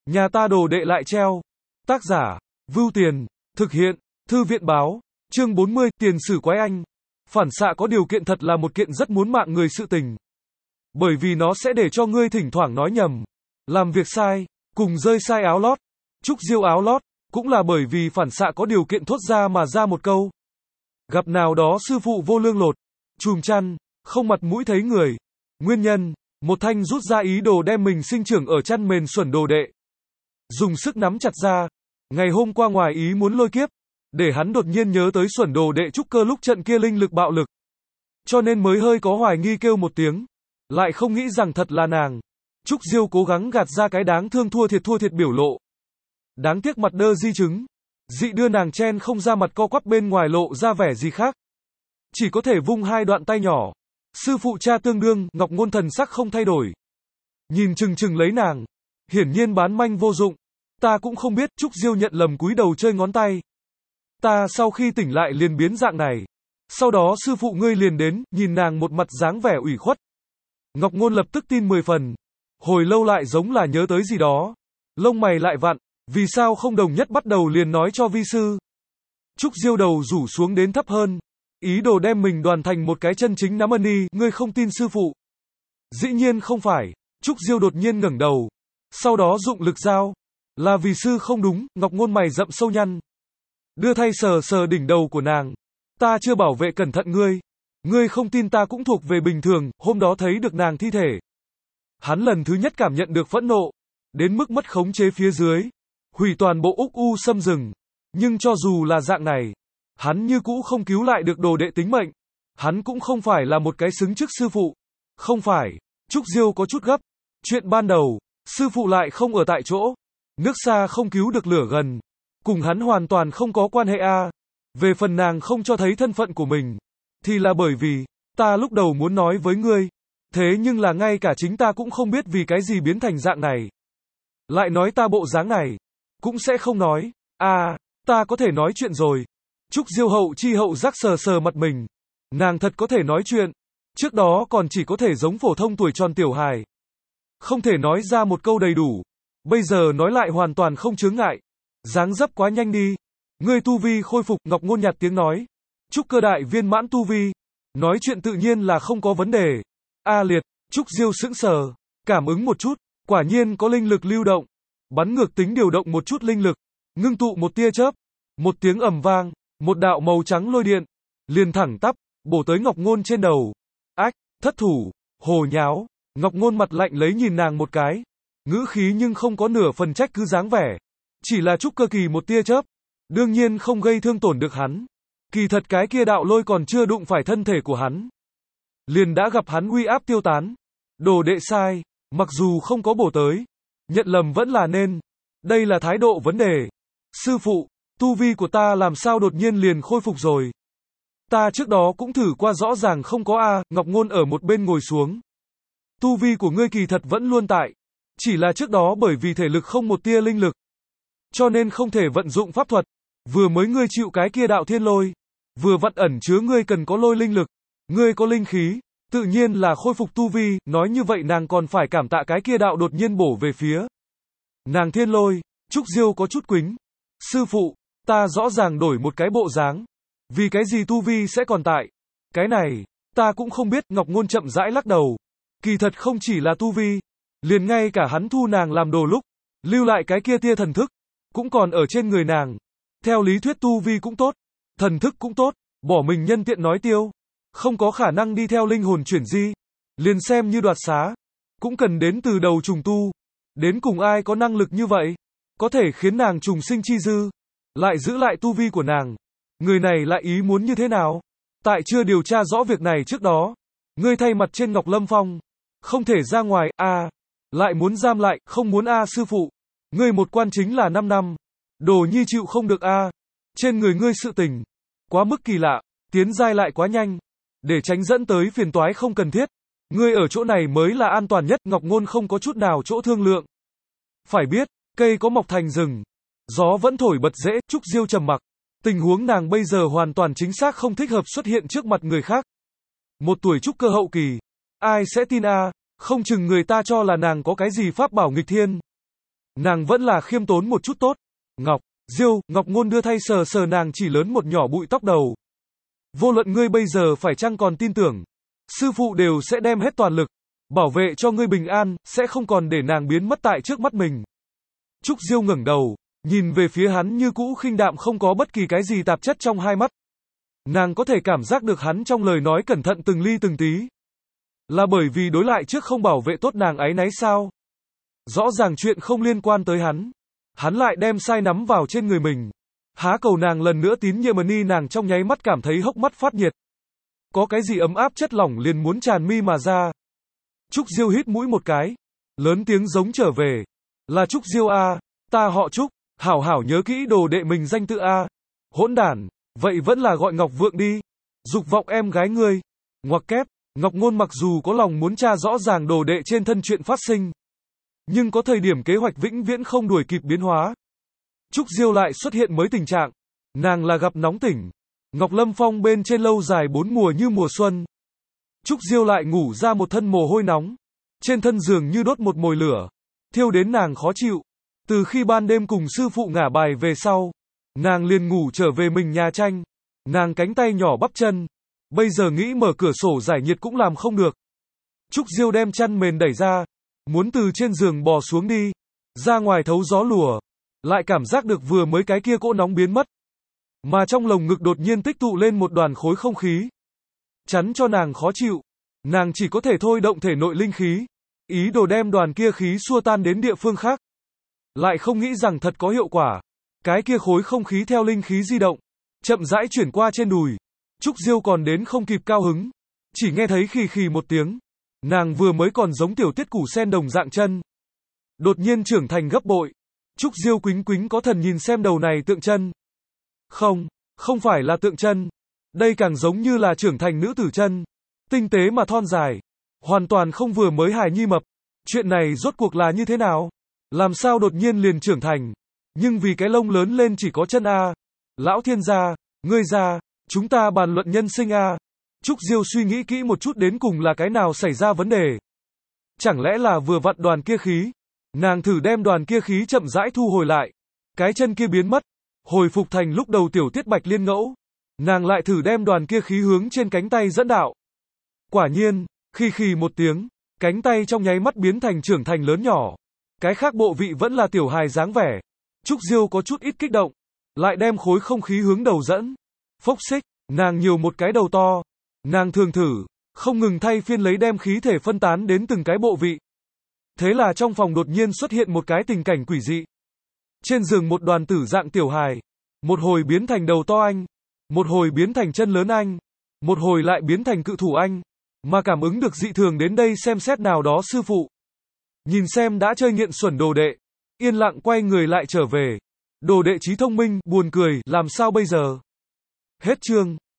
Nhà ta đồ đệ lại treo. Tác giả, Vưu Tiền, thực hiện, Thư viện báo, chương 40, tiền sử quái anh. Phản xạ có điều kiện thật là một kiện rất muốn mạng người sự tình. Bởi vì nó sẽ để cho ngươi thỉnh thoảng nói nhầm, làm việc sai, cùng rơi sai áo lót. Trúc Diêu áo lót, cũng là bởi vì phản xạ có điều kiện thốt ra mà ra một câu. Gặp nào đó sư phụ vô lương lột, chùm chăn, không mặt mũi thấy người. Nguyên nhân, một thanh rút ra ý đồ đem mình sinh trưởng ở chăn mền xuẩn đồ đệ. Dùng sức nắm chặt ra. Ngày hôm qua ngoài ý muốn lôi kiếp, để hắn đột nhiên nhớ tới xuẩn đồ đệ trúc cơ lúc trận kia linh lực bạo lực. Cho nên mới hơi có hoài nghi kêu một tiếng. Lại không nghĩ rằng thật là nàng. Trúc Diêu cố gắng gạt ra cái đáng thương thua thiệt biểu lộ. Đáng tiếc mặt đơ di chứng. Dị đưa nàng chen không ra mặt co quắp bên ngoài lộ ra vẻ gì khác. Chỉ có thể vung hai đoạn tay nhỏ. Sư phụ cha tương đương, Ngọc Ngôn thần sắc không thay đổi. Nhìn chừng lấy nàng. Hiển nhiên bán manh vô dụng. Ta cũng không biết, Trúc Diêu nhận lầm cúi đầu chơi ngón tay. Ta sau khi tỉnh lại liền biến dạng này. Sau đó sư phụ ngươi liền đến, nhìn nàng một mặt dáng vẻ ủy khuất. Ngọc Ngôn lập tức tin 10 phần. Hồi lâu lại giống là nhớ tới gì đó. Lông mày lại vặn, vì sao không đồng nhất bắt đầu liền nói cho vi sư. Trúc Diêu đầu rủ xuống đến thấp hơn. Ý đồ đem mình đoàn thành một cái chân chính nắm ân y, ngươi không tin sư phụ. Dĩ nhiên không phải, Trúc Diêu đột nhiên ngẩng đầu. Sau đó dụng lực giao. Là vì sư không đúng, Ngọc Ngôn mày rậm sâu nhăn. Đưa thay sờ đỉnh đầu của nàng. Ta chưa bảo vệ cẩn thận ngươi. Ngươi không tin ta cũng thuộc về bình thường, hôm đó thấy được nàng thi thể. Hắn lần thứ nhất cảm nhận được phẫn nộ. Đến mức mất khống chế phía dưới. Hủy toàn bộ úc u xâm rừng. Nhưng cho dù là dạng này, hắn như cũ không cứu lại được đồ đệ tính mệnh. Hắn cũng không phải là một cái xứng chức sư phụ. Không phải, Trúc Diêu có chút gấp. Chuyện ban đầu, sư phụ lại không ở tại chỗ. Nước xa không cứu được lửa gần. Cùng hắn hoàn toàn không có quan hệ a. Về phần nàng không cho thấy thân phận của mình, thì là bởi vì, ta lúc đầu muốn nói với ngươi. Thế nhưng là ngay cả chính ta cũng không biết vì cái gì biến thành dạng này. Lại nói ta bộ dáng này, cũng sẽ không nói. Ta có thể nói chuyện rồi. Trúc Diêu hậu chi hậu giác sờ mặt mình. Nàng thật có thể nói chuyện. Trước đó còn chỉ có thể giống phổ thông tuổi tròn tiểu hài. Không thể nói ra một câu đầy đủ. Bây giờ nói lại hoàn toàn không chướng ngại. Dáng dấp quá nhanh đi. Ngươi tu vi khôi phục, Ngọc Ngôn nhạt tiếng nói. Trúc cơ đại viên mãn tu vi. Nói chuyện tự nhiên là không có vấn đề. Liệt, Trúc Diêu sững sờ. Cảm ứng một chút. Quả nhiên có linh lực lưu động. Bắn ngược tính điều động một chút linh lực. Ngưng tụ một tia chớp. Một tiếng ầm vang. Một đạo màu trắng lôi điện. Liền thẳng tắp. Bổ tới Ngọc Ngôn trên đầu. Ách, thất thủ. Hồ nháo. Ngọc Ngôn mặt lạnh lấy nhìn nàng một cái. Ngữ khí nhưng không có nửa phần trách cứ dáng vẻ. Chỉ là trúc cơ kỳ một tia chớp. Đương nhiên không gây thương tổn được hắn. Kỳ thật cái kia đạo lôi còn chưa đụng phải thân thể của hắn. Liền đã gặp hắn uy áp tiêu tán. Đồ đệ sai. Mặc dù không có bổ tới. Nhận lầm vẫn là nên. Đây là thái độ vấn đề. Sư phụ, tu vi của ta làm sao đột nhiên liền khôi phục rồi. Ta trước đó cũng thử qua rõ ràng không có Ngọc Ngôn ở một bên ngồi xuống. Tu vi của ngươi kỳ thật vẫn luôn tại. Chỉ là trước đó bởi vì thể lực không một tia linh lực. Cho nên không thể vận dụng pháp thuật. Vừa mới ngươi chịu cái kia đạo thiên lôi. Vừa vặn ẩn chứa ngươi cần có lôi linh lực. Ngươi có linh khí. Tự nhiên là khôi phục tu vi. Nói như vậy nàng còn phải cảm tạ cái kia đạo đột nhiên bổ về phía. Nàng thiên lôi. Trúc Diêu có chút quính. Sư phụ, ta rõ ràng đổi một cái bộ dáng. Vì cái gì tu vi sẽ còn tại. Cái này, ta cũng không biết. Ngọc Ngôn chậm rãi lắc đầu. Kỳ thật không chỉ là tu vi. Liền ngay cả hắn thu nàng làm đồ lúc. Lưu lại cái kia tia thần thức. Cũng còn ở trên người nàng. Theo lý thuyết tu vi cũng tốt. Thần thức cũng tốt. Bỏ mình nhân tiện nói tiêu. Không có khả năng đi theo linh hồn chuyển di. Liền xem như đoạt xá. Cũng cần đến từ đầu trùng tu. Đến cùng ai có năng lực như vậy. Có thể khiến nàng trùng sinh chi dư. Lại giữ lại tu vi của nàng. Người này lại ý muốn như thế nào. Tại chưa điều tra rõ việc này trước đó. Ngươi thay mặt trên Ngọc Lâm Phong. Không thể ra ngoài, lại muốn giam lại, không muốn sư phụ. Ngươi một quan chính là 5 năm. Đồ nhi chịu không được Trên người ngươi sự tình. Quá mức kỳ lạ, tiến giai lại quá nhanh. Để tránh dẫn tới phiền toái không cần thiết. Ngươi ở chỗ này mới là an toàn nhất. Ngọc Ngôn không có chút nào chỗ thương lượng. Phải biết, cây có mọc thành rừng. Gió vẫn thổi bật rễ, Trúc Diêu trầm mặc. Tình huống nàng bây giờ hoàn toàn chính xác không thích hợp xuất hiện trước mặt người khác. Một tuổi trúc cơ hậu kỳ. Ai sẽ tin Không chừng người ta cho là nàng có cái gì pháp bảo nghịch thiên. Nàng vẫn là khiêm tốn một chút tốt. Ngọc, Diêu, Ngọc Ngôn đưa thay sờ sờ nàng chỉ lớn một nhỏ bụi tóc đầu. Vô luận ngươi bây giờ phải chăng còn tin tưởng, sư phụ đều sẽ đem hết toàn lực, bảo vệ cho ngươi bình an, sẽ không còn để nàng biến mất tại trước mắt mình. Trúc Diêu ngẩng đầu, nhìn về phía hắn như cũ khinh đạm không có bất kỳ cái gì tạp chất trong hai mắt. Nàng có thể cảm giác được hắn trong lời nói cẩn thận từng ly từng tí. Là bởi vì đối lại trước không bảo vệ tốt nàng áy náy sao? Rõ ràng chuyện không liên quan tới hắn. Hắn lại đem sai nắm vào trên người mình. Há cầu nàng lần nữa tín nhiệm ni nàng trong nháy mắt cảm thấy hốc mắt phát nhiệt. Có cái gì ấm áp chất lỏng liền muốn tràn mi mà ra. Trúc Diêu hít mũi một cái. Lớn tiếng giống trở về. Là Trúc Diêu a, ta họ Trúc, hảo hảo nhớ kỹ đồ đệ mình danh tự a. Hỗn đản, vậy vẫn là gọi Ngọc Vượng đi. Dục vọng em gái ngươi. Ngoặc kép, Ngọc Ngôn mặc dù có lòng muốn tra rõ ràng đồ đệ trên thân chuyện phát sinh. Nhưng có thời điểm kế hoạch vĩnh viễn không đuổi kịp biến hóa. Trúc Diêu lại xuất hiện mới tình trạng. Nàng là gặp nóng tỉnh. Ngọc Lâm Phong bên trên lâu dài 4 mùa như mùa xuân. Trúc Diêu lại ngủ ra một thân mồ hôi nóng. Trên thân giường như đốt một mồi lửa. Thiêu đến nàng khó chịu. Từ khi ban đêm cùng sư phụ ngả bài về sau, nàng liền ngủ trở về mình nhà tranh. Nàng cánh tay nhỏ bắp chân. Bây giờ nghĩ mở cửa sổ giải nhiệt cũng làm không được. Trúc Diêu đem chăn mền đẩy ra. Muốn từ trên giường bò xuống đi. Ra ngoài thấu gió lùa. Lại cảm giác được vừa mới cái kia cỗ nóng biến mất. Mà trong lồng ngực đột nhiên tích tụ lên một đoàn khối không khí. Chắn cho nàng khó chịu. Nàng chỉ có thể thôi động thể nội linh khí. Ý đồ đem đoàn kia khí xua tan đến địa phương khác. Lại không nghĩ rằng thật có hiệu quả. Cái kia khối không khí theo linh khí di động. Chậm rãi chuyển qua trên đùi. Trúc Diêu còn đến không kịp cao hứng. Chỉ nghe thấy khì khì một tiếng. Nàng vừa mới còn giống tiểu tiết củ sen đồng dạng chân. Đột nhiên trưởng thành gấp bội. Trúc Diêu quính quính có thần nhìn xem đầu này tượng chân. Không phải là tượng chân. Đây càng giống như là trưởng thành nữ tử chân. Tinh tế mà thon dài. Hoàn toàn không vừa mới hài nhi mập. Chuyện này rốt cuộc là như thế nào? Làm sao đột nhiên liền trưởng thành? Nhưng vì cái lông lớn lên chỉ có chân a. Lão thiên gia, ngươi ra, chúng ta bàn luận nhân sinh a. Trúc Diêu suy nghĩ kỹ một chút đến cùng là cái nào xảy ra vấn đề. Chẳng lẽ là vừa vặn đoàn kia khí? Nàng thử đem đoàn kia khí chậm rãi thu hồi lại. Cái chân kia biến mất. Hồi phục thành lúc đầu tiểu tiết bạch liên ngẫu. Nàng lại thử đem đoàn kia khí hướng trên cánh tay dẫn đạo. Quả nhiên, khi khì một tiếng, cánh tay trong nháy mắt biến thành trưởng thành lớn nhỏ. Cái khác bộ vị vẫn là tiểu hài dáng vẻ. Trúc Diêu có chút ít kích động. Lại đem khối không khí hướng đầu dẫn. Phốc xích, nàng nhiều một cái đầu to. Nàng thường thử, không ngừng thay phiên lấy đem khí thể phân tán đến từng cái bộ vị. Thế là trong phòng đột nhiên xuất hiện một cái tình cảnh quỷ dị. Trên giường một đoàn tử dạng tiểu hài. Một hồi biến thành đầu to anh. Một hồi biến thành chân lớn anh. Một hồi lại biến thành cự thủ anh. Mà cảm ứng được dị thường đến đây xem xét nào đó sư phụ. Nhìn xem đã chơi nghiện xuẩn đồ đệ. Yên lặng quay người lại trở về. Đồ đệ trí thông minh, buồn cười, làm sao bây giờ? Hết chương.